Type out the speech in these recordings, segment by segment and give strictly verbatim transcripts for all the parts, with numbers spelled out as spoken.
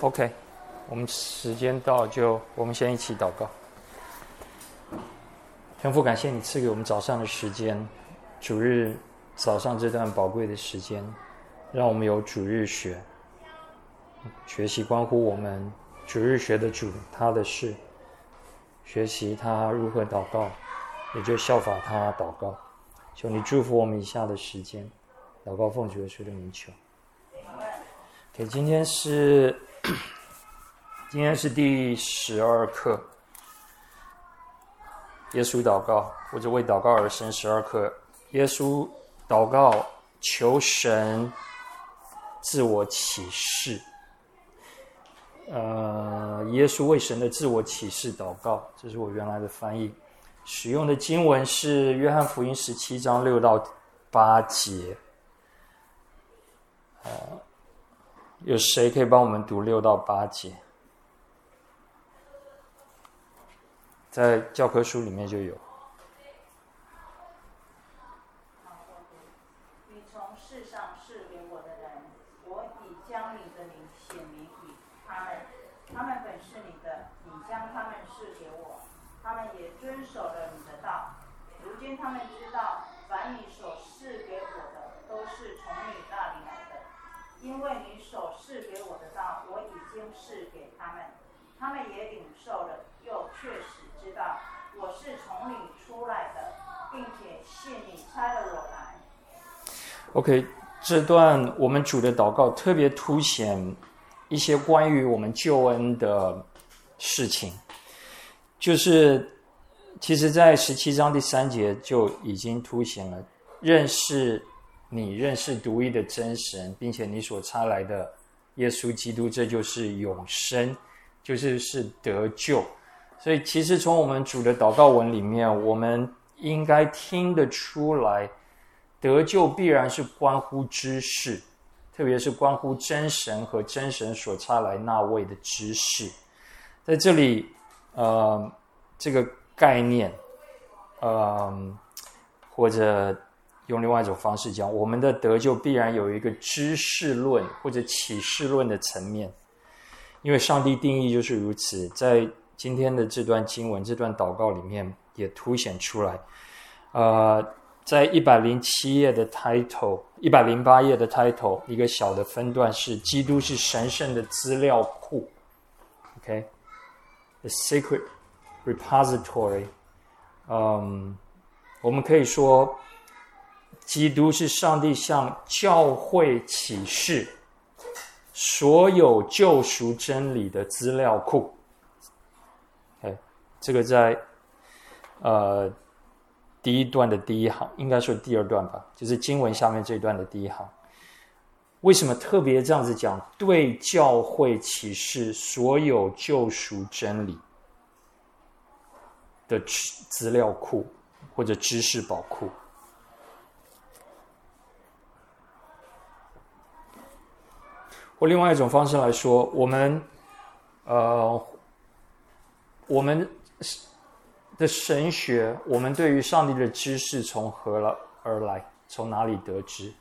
OK， 我们时间到就我们先一起祷告。天父，感谢你赐给我们早上的时间，主日早上这段宝贵的时间，让我们有主日学，学习关乎我们主日学的主他的事，学习他如何祷告，也就效法他祷告。求你祝福我们以下的时间，祷告奉主耶稣的名求。OK， 今天是今天是第十二课，耶稣祷告，或者为祷告而生十二课。耶稣祷告，求神自我启示。呃，耶稣为神的自我启示祷告，这是我原来的翻译。使用的经文是约翰福音十七章六到八节。呃，有谁可以帮我们读六到八节？在教科书里面就有。 你从世上赐给我的人，我已将你的名显明与他们，他们本是你的，你将他们赐给我，他们也遵守了你的道。如今他们知道，凡你所赐给我的，都是从你那里来的，因为你所赐给我的道，我已经赐给他们，他们也领受了，又确实知道我是从你出来的，并且信你差了我来。 OK， 这段我们主的祷告特别凸显一些关于我们救恩的事情，就是其实在十七章第三节就已经凸显了，认识你，认识独一的真神，并且你所差来的耶稣基督，这就是永生，就是是得救。所以其实从我们主的祷告文里面，我们应该听得出来，得救必然是关乎知识，特别是关乎真神和真神所差来那位的知识。在这里呃，这个概念呃，或者用另外一种方式讲，我们的得救必然有一个知识论或者启示论的层面，因为上帝定义就是如此。在今天的这段经文，这段祷告里面也凸显出来。呃，在一百零七页的 title， 一百零八页的 title， 一个小的分段是基督是神圣的资料库。OK， the sacred repository。嗯，我们可以说，基督是上帝向教会启示所有救赎真理的资料库。Okay， 这个在呃第一段的第一行，应该说第二段吧，就是经文下面这一段的第一行。为什么特别这样子讲？对教会启示所有救赎真理的资料库或者知识宝库。或另外一种方式来说，我们呃，我们的神学，我们对于上帝的知识从何而来？从哪里得知？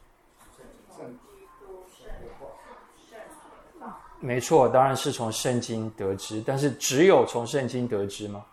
没错，当然是从圣经得知，但是只有从圣经得知吗？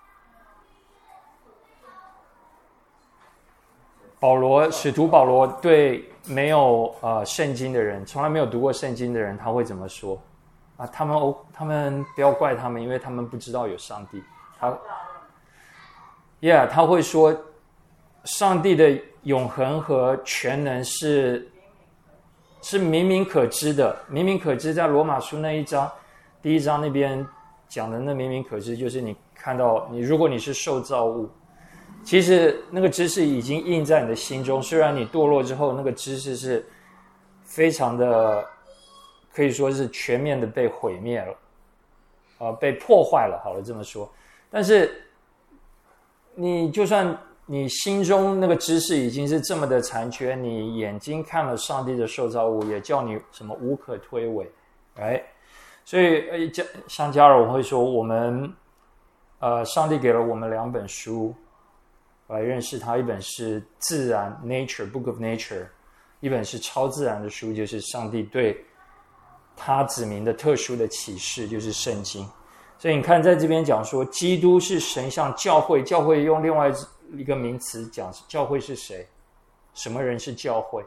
保罗，使徒保罗对没有呃圣经的人，从来没有读过圣经的人，他会怎么说？啊，他们哦，他们不要怪他们，因为他们不知道有上帝。他 ，Yeah， 他会说，上帝的永恒和全能是是明明可知的，明明可知。在罗马书那一章，第一章那边讲的那明明可知，就是你看到你，如果你是受造物。其实那个知识已经印在你的心中，虽然你堕落之后，那个知识是非常的，可以说是全面的被毁灭了，呃，被破坏了。好了，这么说，但是你就算你心中那个知识已经是这么的残缺，你眼睛看了上帝的受造物，也叫你什么无可推诿，哎，所以像加尔文会说，我们呃，上帝给了我们两本书。来认识它，一本是自然 Nature Book of Nature， 一本是超自然的书，就是上帝对他子民的特殊的启示，就是圣经。所以你看在这边讲说基督是神向教会，教会用另外一个名词讲教会是谁，什么人是教会？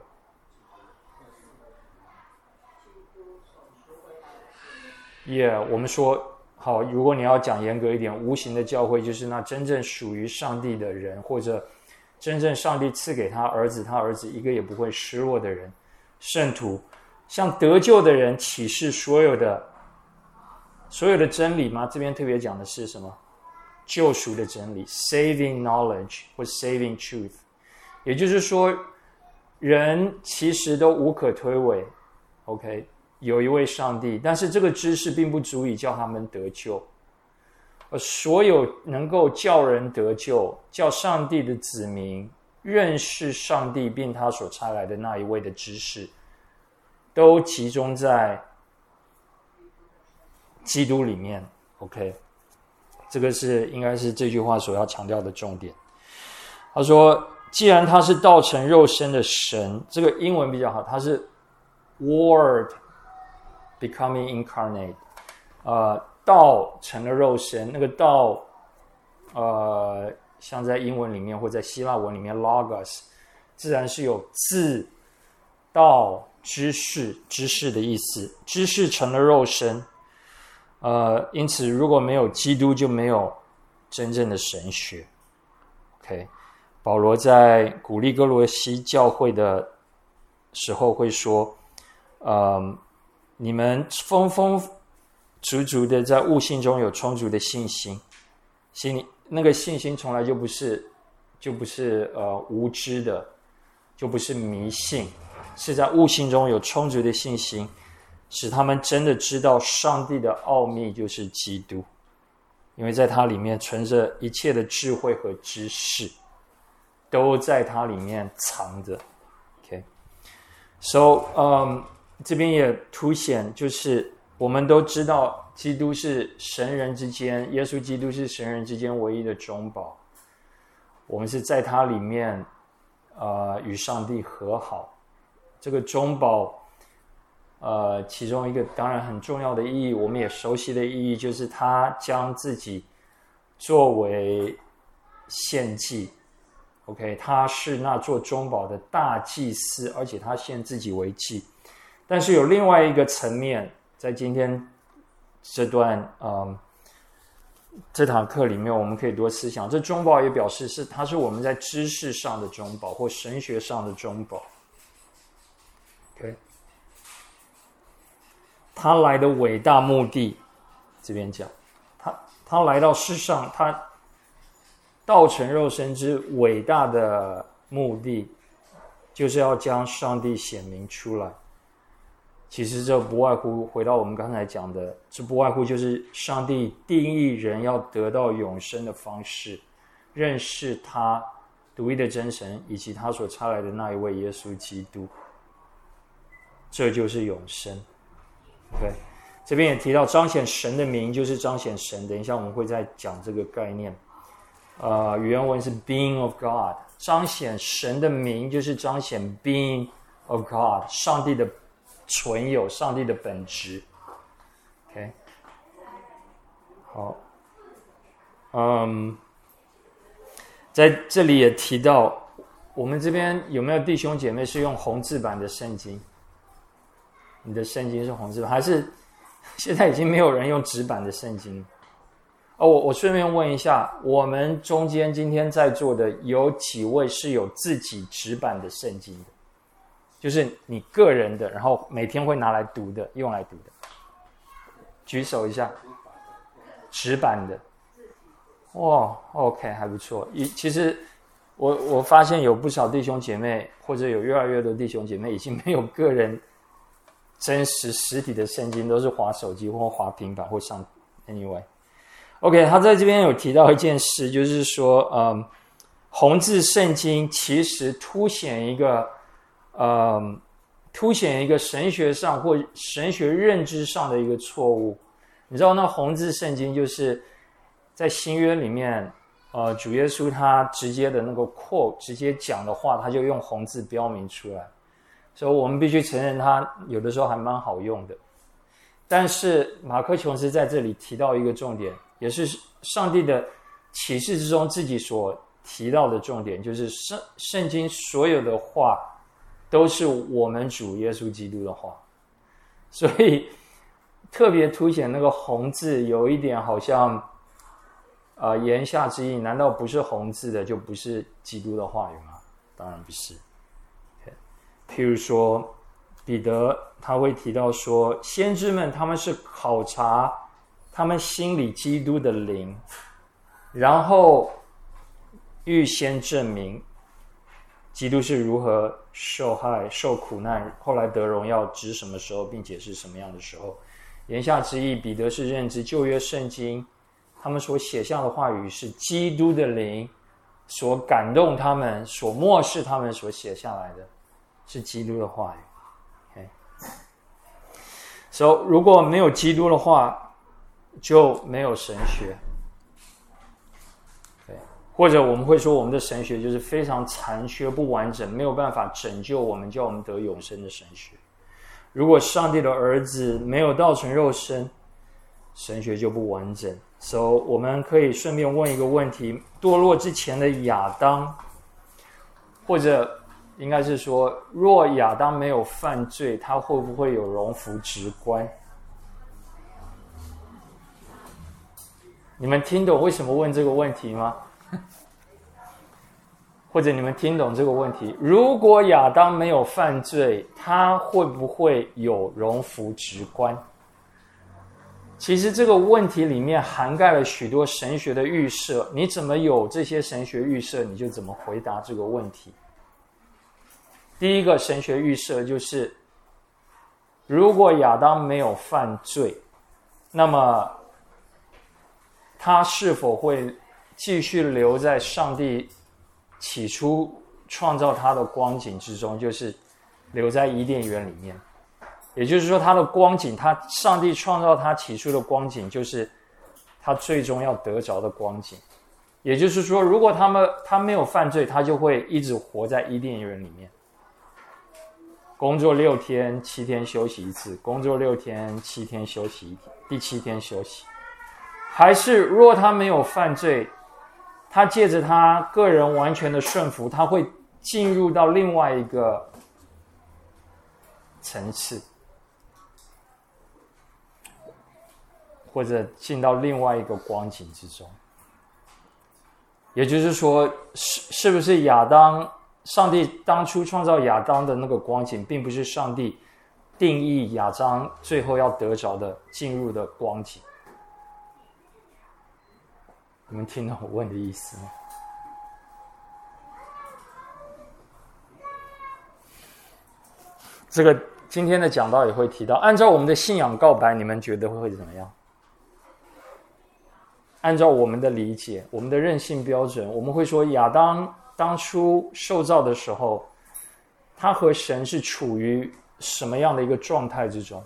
也、yeah, 我们说好，如果你要讲严格一点，无形的教会就是那真正属于上帝的人，或者真正上帝赐给他儿子，他儿子一个也不会失落的人，圣徒，向得救的人启示所有的所有的真理吗？这边特别讲的是什么？救赎的真理 ，saving knowledge 或 saving truth。也就是说，人其实都无可推诿 ，OK， 有一位上帝，但是这个知识并不足以叫他们得救。而所有能够叫人得救、叫上帝的子民认识上帝并他所差来的那一位的知识，都集中在基督里面。 OK， 这个是应该是这句话所要强调的重点。他说既然他是道成肉身的神，这个英文比较好，他是 Word becoming incarnate， 呃道成了肉身，那个道呃像在英文里面或在希腊文里面 logos 自然是有字道知识知识的意思，知识成了肉身。呃因此如果没有基督就没有真正的神学。 OK， 保罗在鼓励哥罗西教会的时候会说，呃你们丰丰足足的在悟性中有充足的信心，心那个信心从来就不是就不是呃无知的，就不是迷信，是在悟性中有充足的信心，使他们真的知道上帝的奥秘就是基督，因为在他里面存着一切的智慧和知识，都在他里面藏着。 OK， so um 这边也凸显就是我们都知道基督是神人之间，耶稣基督是神人之间唯一的中保，我们是在他里面呃与上帝和好。这个中保呃其中一个当然很重要的意义，我们也熟悉的意义，就是他将自己作为献祭。 OK， 他是那做中保的大祭司，而且他献自己为祭。但是有另外一个层面，在今天这段嗯这堂课里面，我们可以多思想。这中保也表示是它是我们在知识上的中保，或神学上的中保。OK， 他来的伟大目的，这边讲，他他来到世上，他道成肉身之伟大的目的，就是要将上帝显明出来。其实这不外乎回到我们刚才讲的，这不外乎就是上帝定义人要得到永生的方式，认识他独一的真神，以及他所差来的那一位耶稣基督，这就是永生。 OK， 这边也提到彰显神的名就是彰显神，等一下我们会再讲这个概念。呃，原文是 being of God， 彰显神的名就是彰显 being of God， 上帝的存有，上帝的本质。 OK， 好，嗯，在这里也提到，我们这边有没有弟兄姐妹是用红字版的圣经？你的圣经是红字版，还是现在已经没有人用纸版的圣经？哦，我我顺便问一下，我们中间今天在座的有几位是有自己纸版的圣经的？就是你个人的，然后每天会拿来读的，用来读的，举手一下。纸版的，哇 ，OK， 还不错。其实我我发现有不少弟兄姐妹，或者有越来越多弟兄姐妹已经没有个人真实实体的圣经，都是滑手机或滑平板或上 anyway。OK， 他在这边有提到一件事，就是说，嗯，红字圣经其实凸显一个。呃，凸显一个神学上或神学认知上的一个错误。你知道那红字圣经就是在新约里面，呃，主耶稣他直接的那个 quote 直接讲的话，他就用红字标明出来，所以我们必须承认他有的时候还蛮好用的。 但是马克琼斯在这里提到一个重点，也是上帝的启示之中自己所提到的重点，就是圣圣经所有的话都是我们主耶稣基督的话，所以特别凸显那个红字有一点好像呃言下之意，难道不是红字的就不是基督的话语吗？当然不是。譬如说彼得他会提到说，先知们他们是考察他们心里基督的灵，然后预先证明基督是如何受害受苦难，后来得荣耀，指什么时候并且是什么样的时候。言下之意，彼得是认知旧约圣经他们所写下的话语是基督的灵所感动他们，所默示他们所写下来的是基督的话语。所以、so, 如果没有基督的话，就没有神学。对，或者我们会说我们的神学就是非常残缺不完整，没有办法拯救我们，叫我们得永生的神学。如果上帝的儿子没有道成肉身，神学就不完整。所以、so, 我们可以顺便问一个问题，堕落之前的亚当，或者应该是说，若亚当没有犯罪，他会不会有荣福直观？你们听懂为什么问这个问题吗？或者你们听懂这个问题，如果亚当没有犯罪，他会不会有荣福直观？其实这个问题里面涵盖了许多神学的预设，你怎么有这些神学预设，你就怎么回答这个问题。第一个神学预设就是，如果亚当没有犯罪，那么他是否会继续留在上帝起初创造他的光景之中，就是留在伊甸园里面。也就是说，他的光景，他上帝创造他起初的光景，就是他最终要得着的光景。也就是说，如果他们他没有犯罪，他就会一直活在伊甸园里面。工作六天，七天休息一次；工作六天，七天休息一天，第七天休息。还是若他没有犯罪，他借着他个人完全的顺服，他会进入到另外一个层次，或者进到另外一个光景之中。也就是说，是是不是亚当？上帝当初创造亚当的那个光景，并不是上帝定义亚当最后要得着的进入的光景。你们听懂我问的意思吗？这个今天的讲道也会提到，按照我们的信仰告白，你们觉得会怎么样？按照我们的理解，我们的认信标准，我们会说亚当当初受造的时候，他和神是处于什么样的一个状态之中？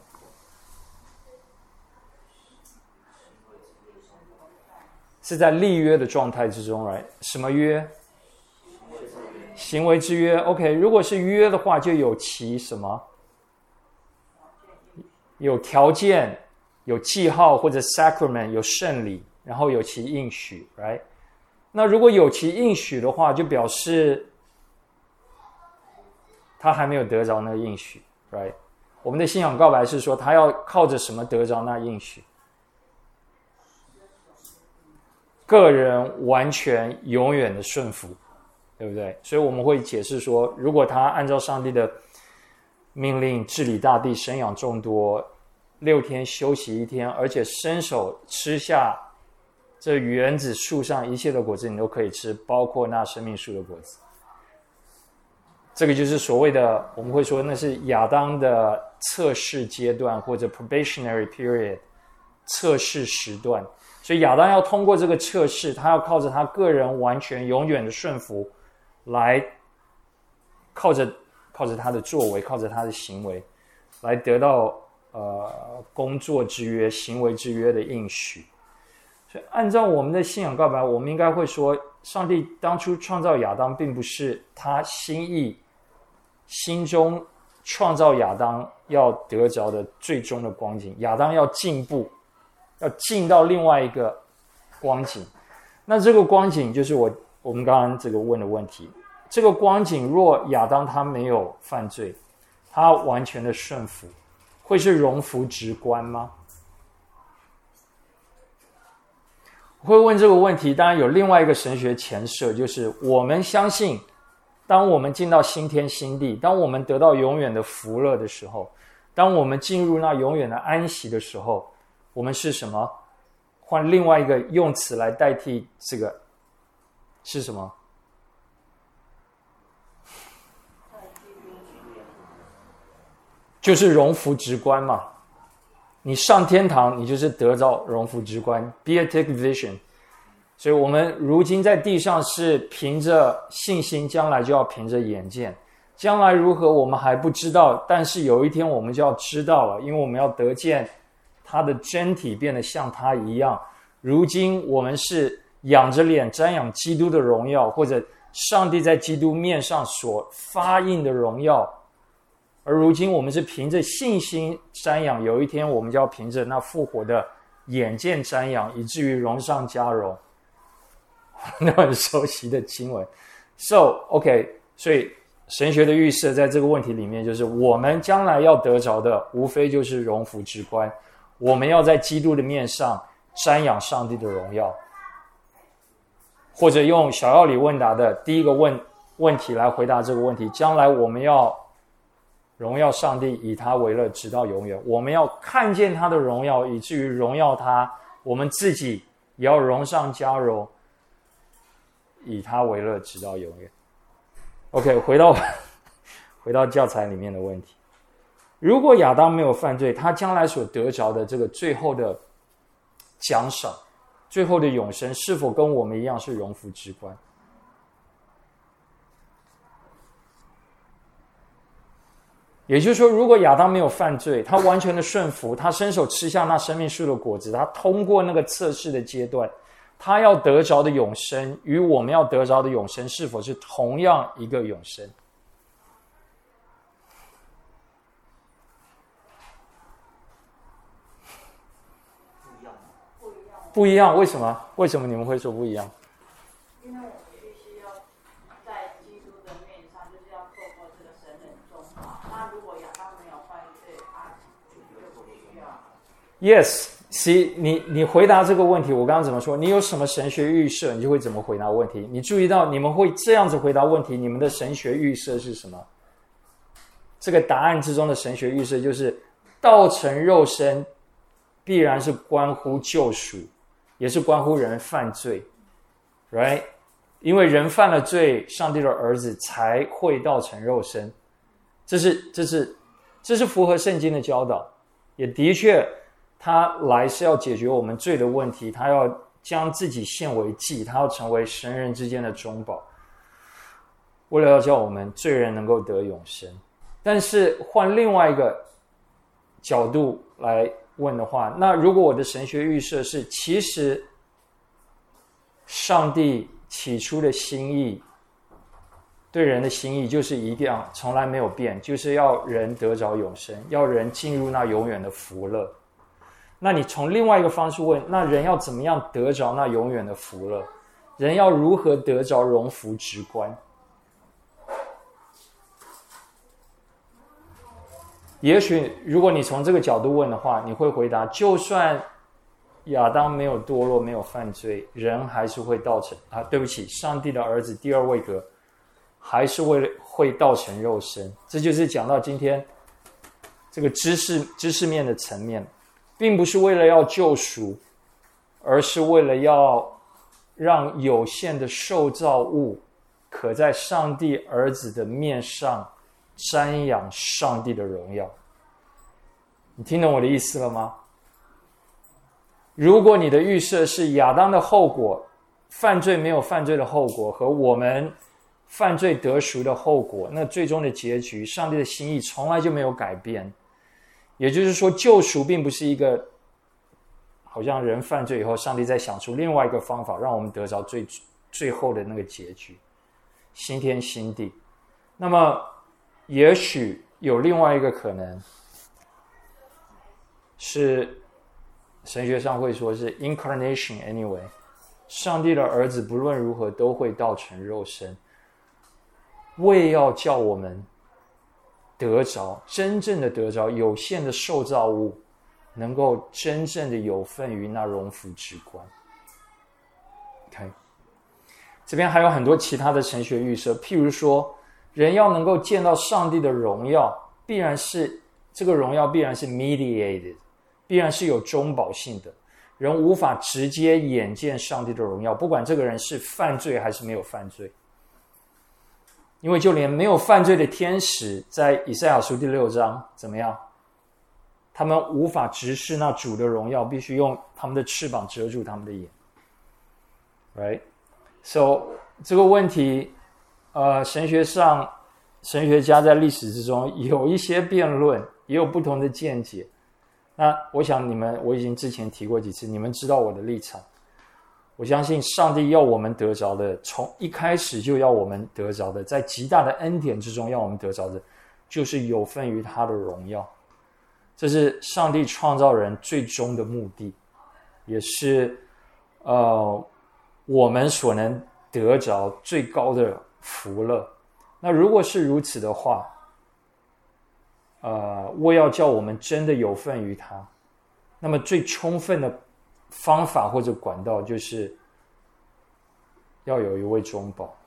是在立约的状态之中， right？ 什么约？行为之约。 OK， 如果是约的话，就有其什么？有条件，有记号或者 sacrament， 有圣礼，然后有其应许， right？那如果有其应许的话，就表示他还没有得着那个应许， right？ 我们的信仰告白是说，他要靠着什么得着那应许？个人完全永远的顺服，对不对？所以我们会解释说，如果他按照上帝的命令治理大地，生养众多，六天休息一天，而且伸手吃下这园子树上一切的果子，你都可以吃，包括那生命树的果子。这个就是所谓的，我们会说那是亚当的测试阶段，或者 probationary period， 测试时段。所以亚当要通过这个测试，他要靠着他个人完全永远的顺服，来靠着靠着他的作为，靠着他的行为，来得到呃工作之约、行为之约的应许。所以按照我们的信仰告白，我们应该会说，上帝当初创造亚当，并不是他心意心中创造亚当要得着的最终的光景。亚当要进步，要进到另外一个光景。那这个光景就是我我们刚刚这个问的问题。这个光景若亚当他没有犯罪，他完全的顺服，会是荣福直观吗？我会问这个问题，当然有另外一个神学前设，就是我们相信当我们进到新天新地，当我们得到永远的福乐的时候，当我们进入那永远的安息的时候，我们是什么？换另外一个用词来代替这个是什么？就是荣福直观嘛。你上天堂，你就是得到荣福直观 beatific vision。 所以我们如今在地上是凭着信心，将来就要凭着眼见。将来如何我们还不知道，但是有一天我们就要知道了，因为我们要得见他的真体变得像他一样。如今我们是仰着脸瞻仰基督的荣耀，或者上帝在基督面上所发映的荣耀，而如今我们是凭着信心瞻仰，有一天我们就要凭着那复活的眼见瞻仰，以至于荣上加荣。那很熟悉的经文。 So OK， 所以神学的预设在这个问题里面，就是我们将来要得着的无非就是荣福直观，我们要在基督的面上瞻仰上帝的荣耀。或者用小要理问答的第一个问问题来回答这个问题，将来我们要荣耀上帝，以他为乐，直到永远。我们要看见他的荣耀，以至于荣耀他，我们自己也要荣上加荣，以他为乐，直到永远。 OK， 回到回到教材里面的问题，如果亚当没有犯罪，他将来所得着的这个最后的奖赏，最后的永生，是否跟我们一样是荣福直观？也就是说，如果亚当没有犯罪，他完全的顺服，他伸手吃下那生命树的果子，他通过那个测试的阶段，他要得着的永生与我们要得着的永生是否是同样一个永生？不一样。为什么？为什么你们会说不一样？ 因为我们必须要在基督的面上，就是要透过这个神人中化。那如果亚当没有犯罪，他就不需要。 Yes， see， 你你回答这个问题，我刚刚怎么说？你有什么神学预设，你就会怎么回答问题。你注意到你们会这样子回答问题，你们的神学预设是什么？这个答案之中的神学预设就是道成肉身，必然是关乎救赎，也是关乎人犯罪 ，right？ 因为人犯了罪，上帝的儿子才会道成肉身，这是这是这是符合圣经的教导，也的确，他来是要解决我们罪的问题，他要将自己献为祭，他要成为神人之间的中保，为了要叫我们罪人能够得永生。但是换另外一个角度来问的话，那如果我的神学预设是，其实上帝起初的心意，对人的心意就是一样，从来没有变，就是要人得着永生，要人进入那永远的福乐。那你从另外一个方式问，那人要怎么样得着那永远的福乐？人要如何得着荣福直观？也许如果你从这个角度问的话，你会回答，就算亚当没有堕落，没有犯罪，人还是会道成啊，对不起，上帝的儿子第二位格还是为了会道成肉身。这就是讲到今天这个知识知识面的层面，并不是为了要救赎，而是为了要让有限的受造物可在上帝儿子的面上瞻仰上帝的荣耀。你听懂我的意思了吗？如果你的预设是亚当的后果，犯罪没有犯罪的后果，和我们犯罪得赎的后果，那最终的结局，上帝的心意从来就没有改变。也就是说，救赎并不是一个好像人犯罪以后，上帝再想出另外一个方法，让我们得着最最后的那个结局，新天新地。那么也许有另外一个可能， 是神学上会说是 incarnation anyway， 上帝的儿子不论如何都会道成肉身，为要叫我们得着真正的得着有限的受造物，能够真正的有份于那荣福之光。 OK， 这边还有很多其他的神学预设，譬如说人要能够见到上帝的荣耀，必然是这个荣耀必然是 mediated， 必然是有中保性的，人无法直接眼见上帝的荣耀，不管这个人是犯罪还是没有犯罪。因为就连没有犯罪的天使，在以赛亚书第六章怎么样？他们无法直视那主的荣耀，必须用他们的翅膀遮住他们的眼。Right? So 这个问题，呃，神学上神学家在历史之中有一些辩论，也有不同的见解。那我想你们，我已经之前提过几次，你们知道我的立场。我相信上帝要我们得着的，从一开始就要我们得着的，在极大的恩典之中要我们得着的，就是有份于他的荣耀。这是上帝创造人最终的目的，也是呃我们所能得着最高的福乐。那如果是如此的话，呃，为要叫我们真的有份于他，那么最充分的方法或者管道就是要有一位中保。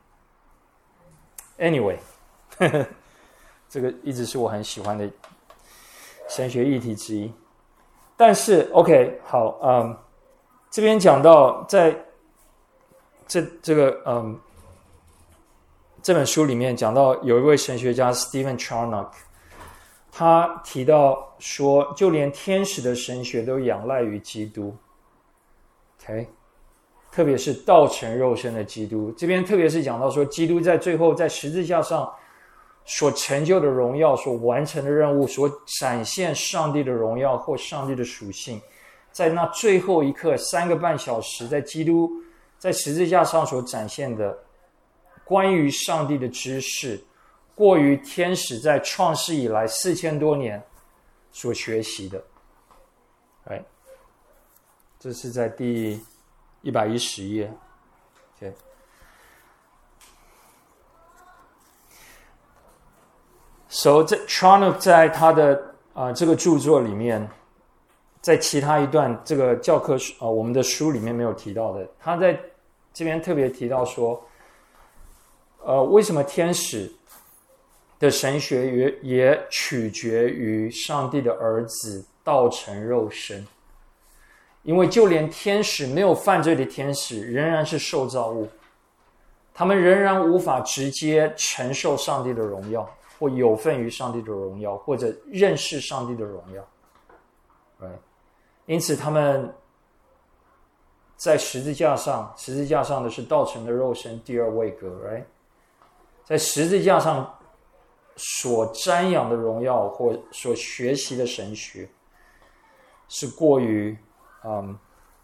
Anyway 呵呵这个一直是我很喜欢的神学议题之一。但是 OK 好，嗯，这边讲到在这这个嗯这本书里面讲到有一位神学家 Stephen Charnock， 他提到说就连天使的神学都仰赖于基督。 OK， 特别是道成肉身的基督，这边特别是讲到说基督在最后在十字架上所成就的荣耀，所完成的任务，所展现上帝的荣耀或上帝的属性，在那最后一刻三个半小时，在基督在十字架上所展现的关于上帝的知识，过于天使在创世以来四千多年所学习的。Right？ 这是在第一百一十页。Okay。So 这 Charnock 在他的呃这个著作里面，在其他一段这个教科书呃我们的书里面没有提到的，他在这边特别提到说，呃为什么天使的神学也也取决于上帝的儿子道成肉身。因为就连天使没有犯罪的天使仍然是受造物，他们仍然无法直接承受上帝的荣耀，或有份于上帝的荣耀，或者认识上帝的荣耀。Right？ 因此他们在十字架上，十字架上的是道成的肉身，第二位格。Right？ 在十字架上所瞻仰的荣耀或所学习的神学是过于嗯，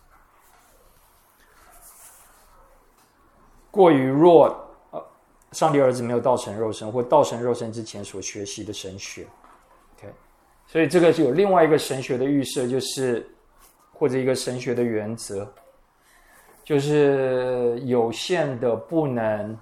过于弱，呃，上帝儿子没有道成肉身，或道成肉身之前所学习的神学。OK， 所以这个是有另外一个神学的预设，就是或者一个神学的原则，就是有限的不能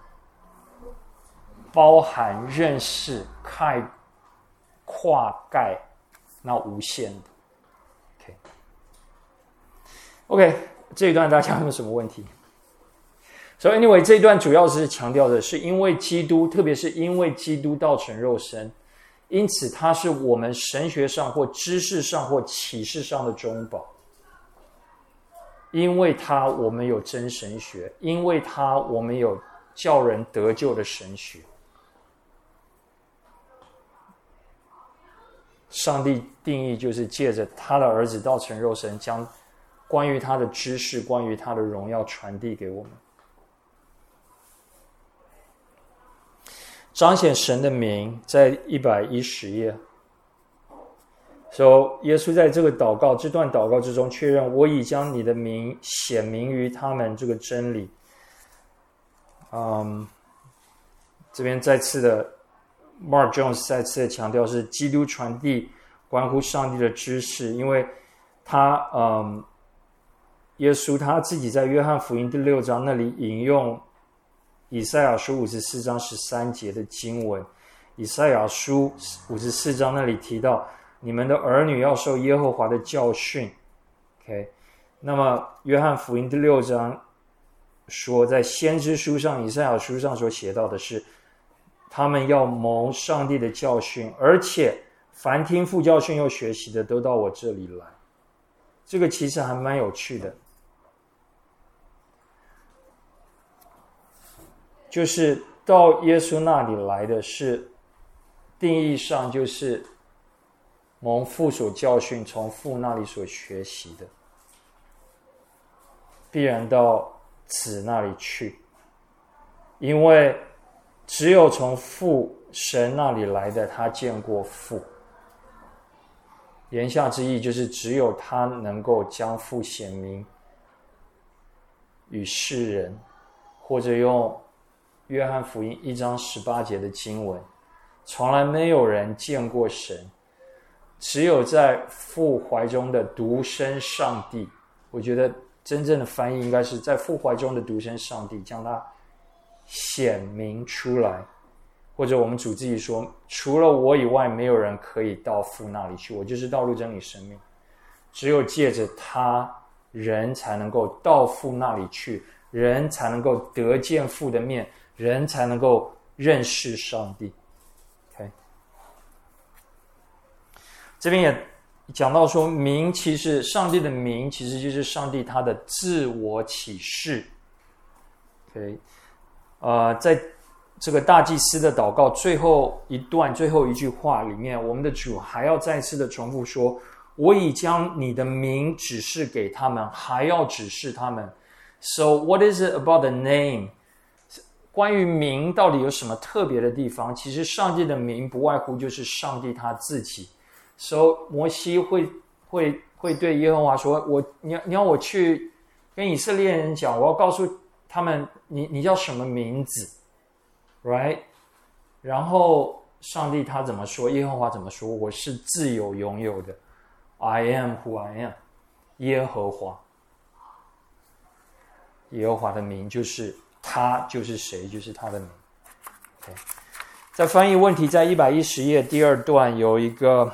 包含、认识、概跨盖那无限的。OK， 这一段大家有没有什么问题？ So anyway， 这一段主要是强调的是因为基督，特别是因为基督道成肉身，因此他是我们神学上或知识上或启示上的中保。因为他我们有真神学，因为他我们有叫人得救的神学。上帝定义就是借着他的儿子道成肉身，将关于他的知识，关于他的荣耀传递给我们，彰显神的名，在一百一十页。So 耶稣在这个祷告这段祷告之中确认，我已将你的名显明于他们这个真理。嗯，这边再次的 Mark Jones 再次的强调是基督传递关乎上帝的知识，因为他嗯，耶稣他自己在约翰福音第六章那里引用以赛亚书五十四章十三节的经文。以赛亚书五十四章那里提到，你们的儿女要受耶和华的教训。OK， 那么约翰福音第六章说，在先知书上，以赛亚书上所写到的是，他们要蒙上帝的教训，而且凡听父教训又学习的，都到我这里来。这个其实还蛮有趣的，就是到耶稣那里来的是，定义上就是蒙父所教训，从父那里所学习的，必然到子那里去，因为只有从父神那里来的，他见过父。言下之意就是只有他能够将父显明与世人，或者用约翰福音一章十八节的经文，从来没有人见过神，只有在父怀中的独生上帝。我觉得真正的翻译应该是在父怀中的独生上帝将它显明出来，或者我们主自己说，除了我以外没有人可以到父那里去，我就是道路真理生命，只有借着他，人才能够到父那里去，人才能够得见父的面，人才能够认识上帝。 OK， 这边也讲到说，名其实上帝的名其实就是上帝他的自我启示。 OK， 呃，在这个大祭司的祷告最后一段最后一句话里面，我们的主还要再次的重复说，我已将你的名指示给他们，还要指示他们。 So what is it about the name？ 关于名到底有什么特别的地方？其实上帝的名不外乎就是上帝他自己。 So 摩西会会会对耶和华说，我你要你要我去跟以色列人讲，我要告诉他们你你叫什么名字 ，right？ 然后上帝他怎么说？耶和华怎么说？我是自有拥有的 ，I am who I am， 耶和华。耶和华的名就是他，就是谁，就是他的名。Okay， 在翻译问题，在一百一十页第二段有一个，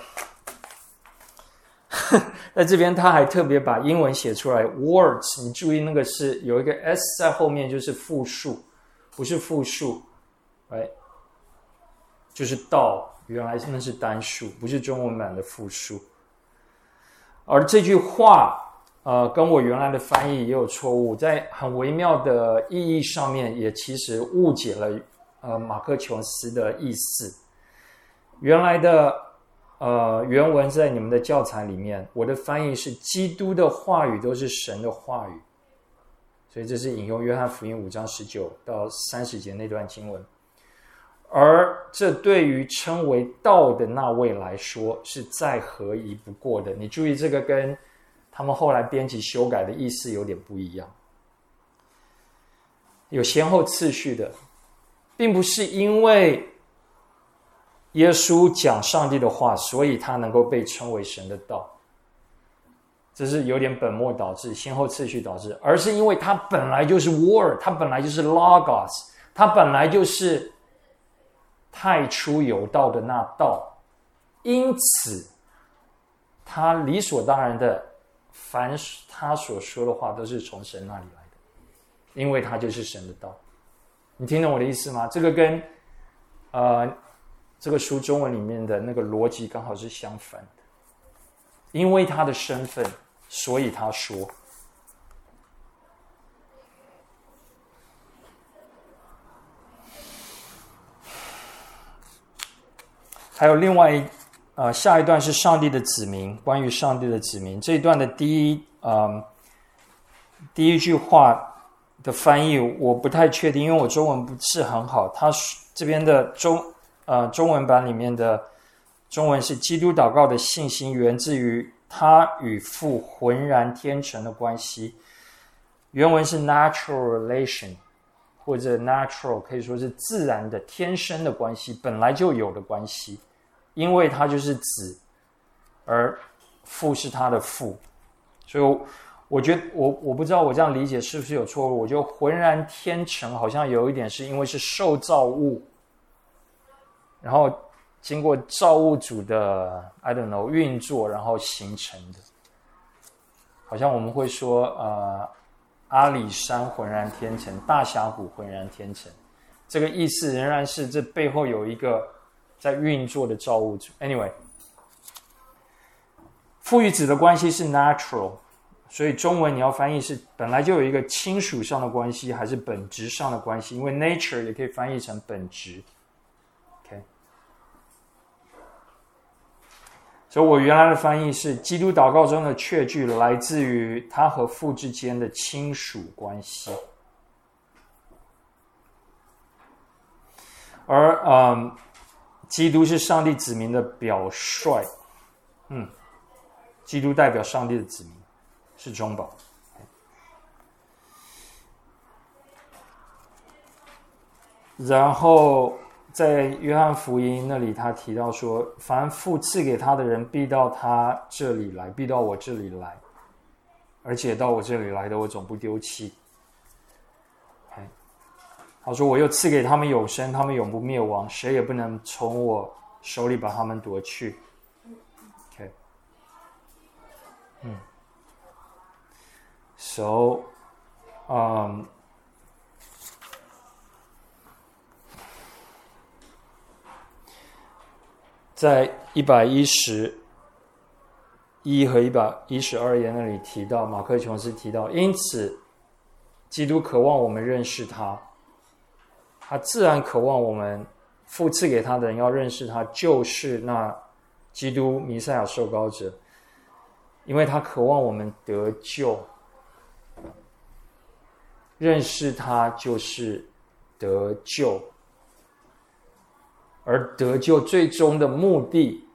在这边他还特别把英文写出来 ，words， 你注意那个是有一个 s 在后面，就是复数，不是复数，哎，就是道，原来那是单数，不是中文版的复数。而这句话。呃，跟我原来的翻译也有错误，在很微妙的意义上面，也其实误解了呃马克琼斯的意思。原来的呃原文在你们的教材里面，我的翻译是基督的话语都是神的话语，所以这是引用约翰福音五章十九到三十节那段经文。而这对于称为道的那位来说，是再合宜不过的。你注意这个跟他们后来编辑修改的意思有点不一样，有先后次序的，并不是因为耶稣讲上帝的话，所以他能够被称为神的道，这是有点本末倒置，先后次序导致，而是因为他本来就是 word， 他本来就是 logos， 他本来就是太初有道的那道，因此他理所当然的凡他所说的话都是从神那里来的，因为他就是神的道。你听懂我的意思吗？这个跟呃这个书中文里面的那个逻辑刚好是相反的。因为他的身份，所以他说。还有另外一呃，下一段是上帝的子民，关于上帝的子民这一段的第一呃第一句话的翻译我不太确定，因为我中文不是很好。他这边的中呃中文版里面的中文是基督祷告的信心源自于他与父浑然天成的关系，原文是 natural relation 或者 natural 可以说是自然的天生的关系，本来就有的关系。因为他就是子， 而父是他的父。所以我觉得我我不知道我这样理解是不是有错误。我觉得浑然天成好像有一点是因为是受造物，然后经过造物主的 I don't know 运作，然后形成的。好像我们会说呃阿里山浑然天成，大峡谷浑然天成，这个意思仍然是这背后有一个在运作的造物主。 Anyway， 父与子的关系是 natural， 所以中文你要翻译是本来就有一个亲属上的关系还是本质上的关系，因为 nature 也可以翻译成本质。 OK， 所以我原来的翻译是基督祷告中的确据来自于他和父之间的亲属关系。而嗯，基督是上帝子民的表率，嗯，基督代表上帝的子民，是中保。然后在约翰福音那里，他提到说：“凡父赐给他的人，必到他这里来，必到我这里来，而且到我这里来的，我总不丢弃。”他说：“我又赐给他们永生，他们永不灭亡，谁也不能从我手里把他们夺去。” OK， 嗯 ，So， 嗯、um,，在一百一十一和一百一十二页那里提到，马克琼斯提到，因此，基督渴望我们认识他。他自然渴望我们父赐给他的人要认识他，就是那基督弥赛亚受膏者，因为他渴望我们得救。认识他就是得救，而得救最终的目的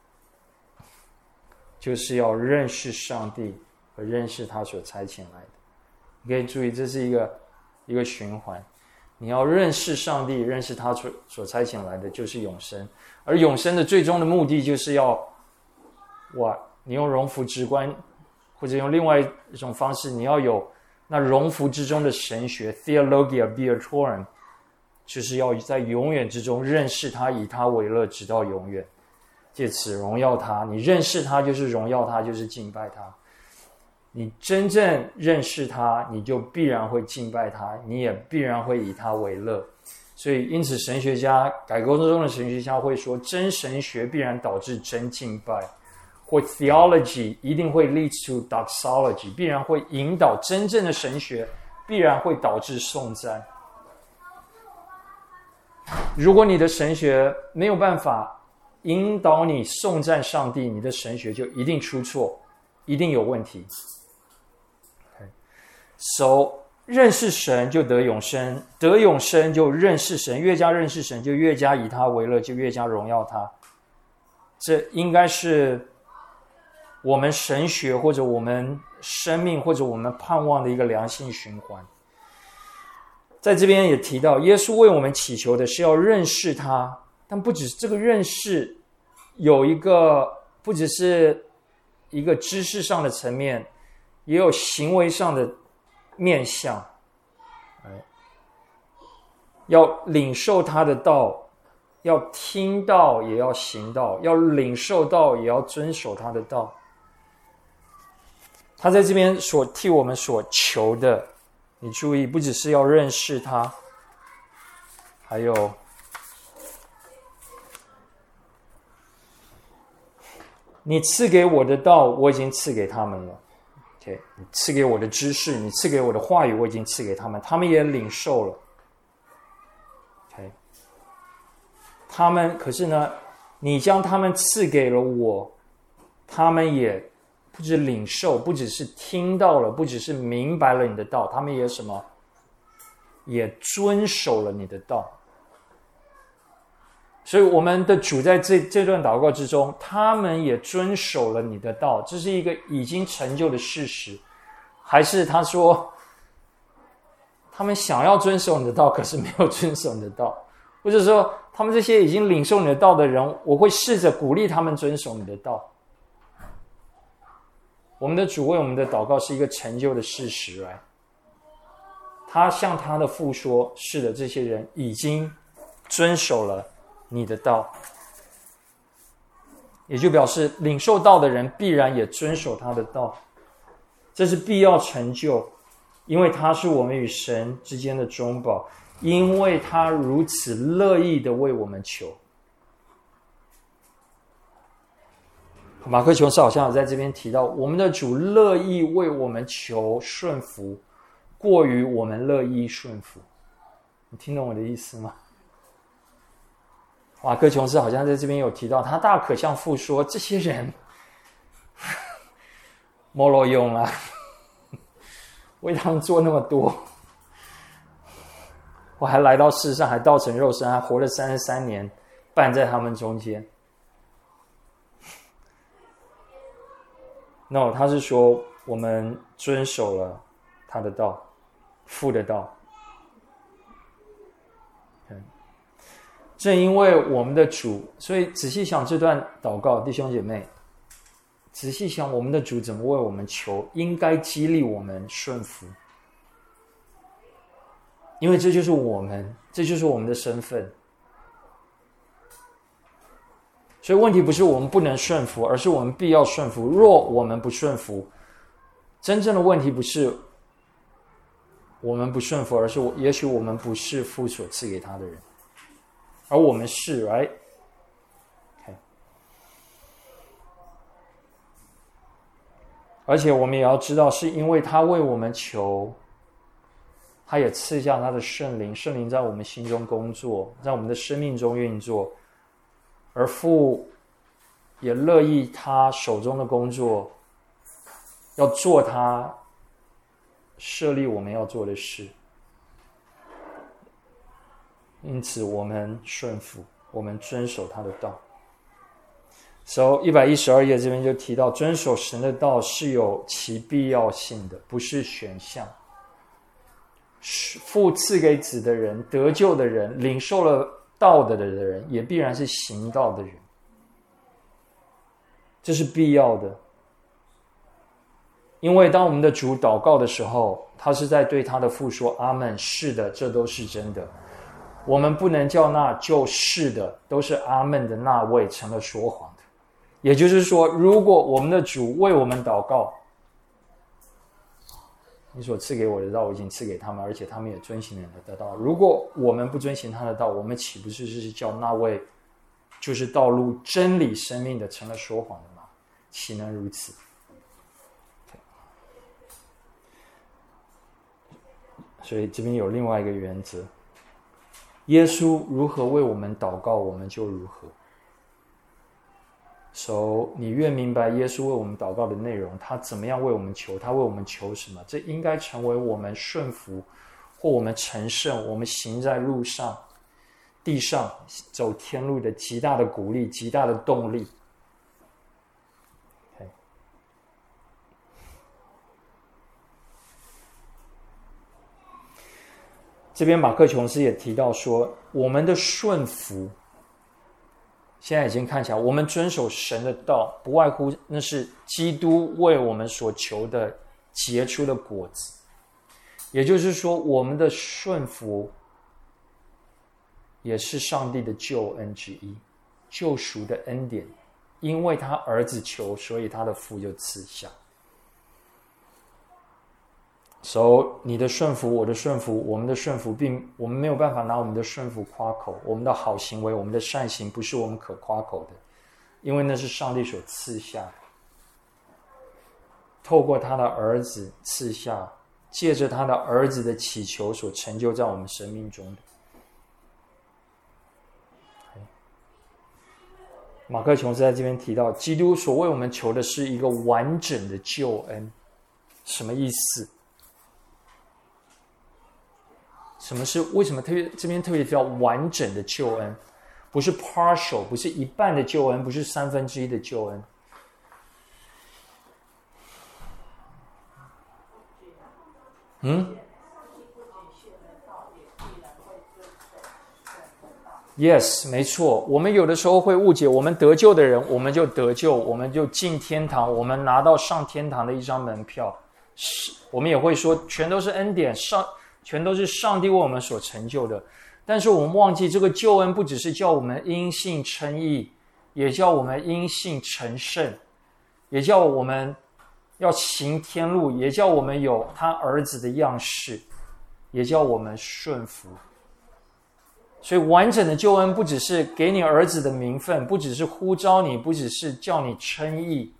就是要认识上帝和认识他所差遣来的。你可以注意，这是一个一个循环。你要认识上帝，认识他所所差遣来的就是永生，而永生的最终的目的就是要，哇，你用荣福直观，或者用另外一种方式，你要有那荣福之中的神学 Theologia Beatorum， 就是要在永远之中认识他，以他为乐，直到永远，借此荣耀他。你认识他就是荣耀他，就是敬拜他。你真正认识他，你就必然会敬拜他，你也必然会以他为乐。所以因此神学家，改革中的神学家会说，真神学必然导致真敬拜，或 theology 一定会 lead to doxology， 必然会引导真正的神学，必然会导致颂赞。如果你的神学没有办法引导你颂赞上帝，你的神学就一定出错，一定有问题。So， 认识神就得永生，得永生就认识神，越加认识神就越加以他为乐，就越加荣耀他。这应该是我们神学或者我们生命或者我们盼望的一个良性循环。在这边也提到，耶稣为我们祈求的是要认识他，但不只是这个认识有一个，不只是一个知识上的层面，也有行为上的面向。要领受他的道，要听到也要行道，要领受道也要遵守他的道。他在这边所替我们所求的，你注意，不只是要认识他，还有你赐给我的道，我已经赐给他们了。Okay， 你赐给我的知识，你赐给我的话语，我已经赐给他们，他们也领受了。Okay， 他们可是呢，你将他们赐给了我，他们也不止领受，不只是听到了，不只是明白了你的道，他们也什么？也遵守了你的道。所以我们的主在这这段祷告之中，他们也遵守了你的道，这是一个已经成就的事实。还是他说他们想要遵守你的道，可是没有遵守你的道，或者说他们这些已经领受你的道的人，我会试着鼓励他们遵守你的道。 我们的主为我们的祷告是一个成就的事实来。他向他的父说：“是的，这些人已经遵守了你的道。”也就表示领受道的人必然也遵守他的道，这是必要成就，因为他是我们与神之间的中保，因为他如此乐意的为我们求。马克琼斯好像有在这边提到，我们的主乐意为我们求顺服，过于我们乐意顺服。你听懂我的意思吗？马克琼斯好像在这边有提到，他大可向父说：“这些人没路用啊，为他们做那么多，我还来到世上，还道成肉身，还活了三十三年，伴在他们中间。” No， 他是说我们遵守了他的道，父的道。正因为我们的主，所以仔细想这段祷告，弟兄姐妹，仔细想我们的主怎么为我们求，应该激励我们顺服，因为这就是我们，这就是我们的身份。所以问题不是我们不能顺服，而是我们必要顺服。若我们不顺服，真正的问题不是我们不顺服，而是也许我们不是父所赐给他的人，而我们是 right？ Okay. 而且我们也要知道，是因为他为我们求，他也赐下他的圣灵，圣灵在我们心中工作，在我们的生命中运作，而父也乐意他手中的工作，要做他设立我们要做的事。因此我们顺服，我们遵守他的道。So 一百一十二页这边就提到，遵守神的道是有其必要性的，不是选项。父赐给子的人，得救的人，领受了道德的人，也必然是行道的人，这是必要的。因为当我们的主祷告的时候，他是在对他的父说：“阿们，是的，这都是真的。”我们不能叫那就是的都是阿们的那位成了说谎的。也就是说，如果我们的主为我们祷告，你所赐给我的道我已经赐给他们，而且他们也遵行了你的道。如果我们不遵行他的道，我们岂不是是叫那位就是道路、真理、生命的成了说谎的吗？岂能如此？所以这边有另外一个原则，耶稣如何为我们祷告，我们就如何。So 你越明白耶稣为我们祷告的内容，他怎么样为我们求，他为我们求什么，这应该成为我们顺服或我们成圣，我们行在路上地上走天路的极大的鼓励，极大的动力。Okay. 这边马克琼斯也提到说，我们的顺服现在已经看起来，我们遵守神的道，不外乎那是基督为我们所求的结出的果子。也就是说，我们的顺服也是上帝的救恩之一，救赎的恩典。因为他儿子求，所以他的父就赐下。So 你的顺服，我的顺服，我们的顺服，并我们没有办法拿我们的顺服夸口，我们的好行为，我们的善行不是我们可夸口的，因为那是上帝所赐下的，透过他的儿子赐下，借着他的儿子的祈求所成就在我们生命中的。马克琼斯在这边提到，基督所为我们求的是一个完整的救恩。什么意思？什么是为什么特别这边特别提到完整的救恩，不是 partial， 不是一半的救恩，不是三分之一的救恩。嗯 Yes， 没错。我们有的时候会误解，我们得救的人，我们就得救，我们就进天堂，我们拿到上天堂的一张门票。是，我们也会说，全都是恩典，上全都是上帝为我们所成就的。但是我们忘记，这个救恩不只是叫我们因信称义，也叫我们因信成圣，也叫我们要行天路，也叫我们有他儿子的样式，也叫我们顺服。所以完整的救恩不只是给你儿子的名分，不只是呼召你，不只是叫你称义，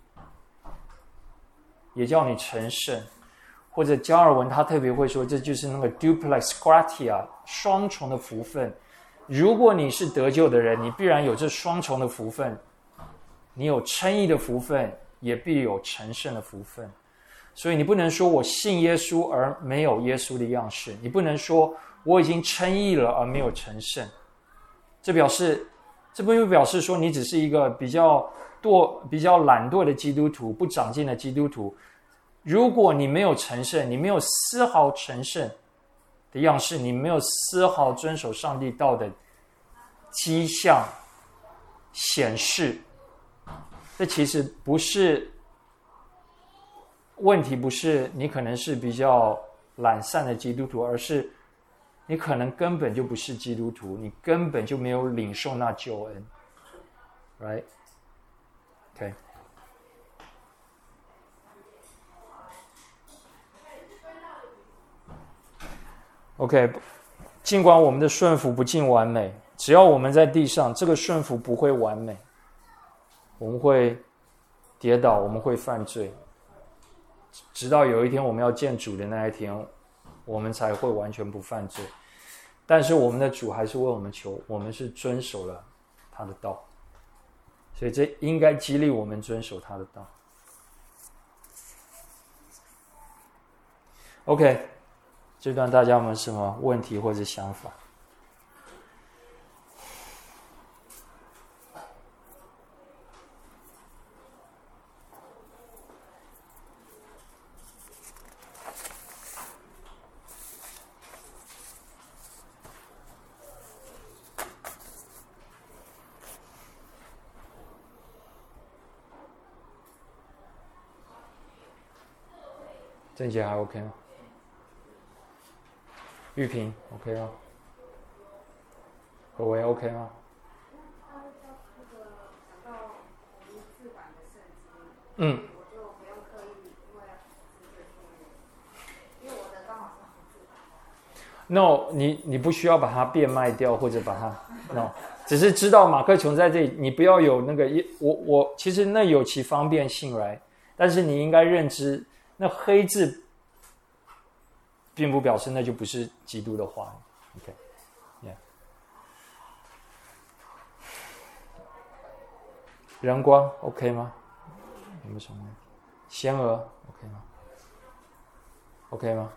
也叫你成圣。或者加尔文他特别会说，这就是那个 duplex gratia， 双重的福分。如果你是得救的人，你必然有这双重的福分，你有称义的福分，也必有成圣的福分。所以你不能说我信耶稣而没有耶稣的样式，你不能说我已经称义了而没有成圣。这表示，这不表示说你只是一个比较惰、比较懒惰的基督徒，不长进的基督徒。如果你没有成圣，你没有丝毫成圣的样式，你没有丝毫遵守上帝道的迹象显示，这其实不是问题，不是你可能是比较懒散的基督徒，而是你可能根本就不是基督徒，你根本就没有领受那救恩 ，right？ OK。OK， 尽管我们的顺服不尽完美，只要我们在地上，这个顺服不会完美，我们会跌倒，我们会犯罪，直到有一天我们要见主的那一天，我们才会完全不犯罪。但是我们的主还是为我们求，我们是遵守了他的道，所以这应该激励我们遵守他的道。OK。这段大家有没有什么问题或者想法？郑姐还 OK 吗？玉萍 OK 吗？何为 OK 吗？嗯。我就不用刻意，因为因为我的刚好是红字版。No， 你你不需要把它变卖掉或者把它 No， 只是知道马克琼在这里，你不要有那个我我其实那有其方便性来，但是你应该认知那黑字。并不表示那就不是基督的话 ，OK，yeah。人光 OK 吗？有没有什么问题？仙娥 OK 吗 ？OK 吗？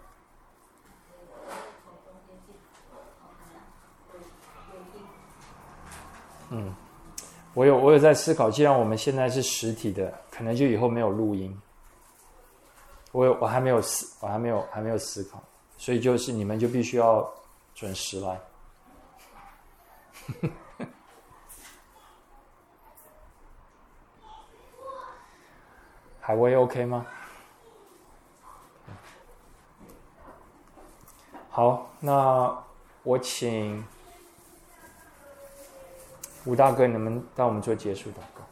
嗯，我有我有在思考，既然我们现在是实体的，可能就以后没有录音。我有我还没有思，我还没有还没有思考，所以就是你们就必须要准时来。海威 OK 吗？好，那我请吴大哥，你们带我们做结束祷告。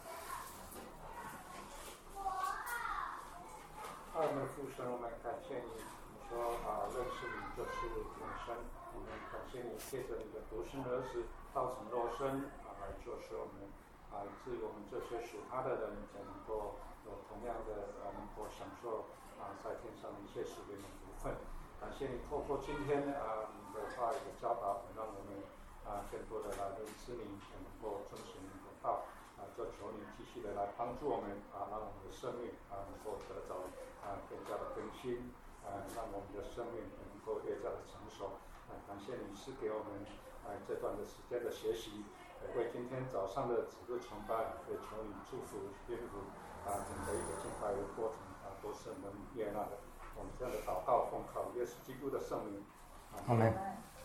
爱我们的父神，我们感谢你，你说啊，认识你就是永生。我们感谢你，借着你的独生儿子道成肉身啊，来救赎我们啊，以至于我们这些属他的人，才能够有同样的啊，能够享受啊，在天上的一切属灵的福分。感谢你透过今天啊，你的话语的教导，让我们啊，更多的来认识你，才能够遵循你的道啊，就求你继续的来帮助我们啊，让我们的生命啊，能够得着。啊，更加的更新，啊，让我们的生命能够越加的成熟。啊，感谢你是给我们啊这段的时间的学习，也为今天早上的主日崇拜，也求你祝福祝福啊，整个一个敬拜的过程啊，都是能悦纳的。我们这样的祷告，奉靠耶稣基督的圣名。 阿门。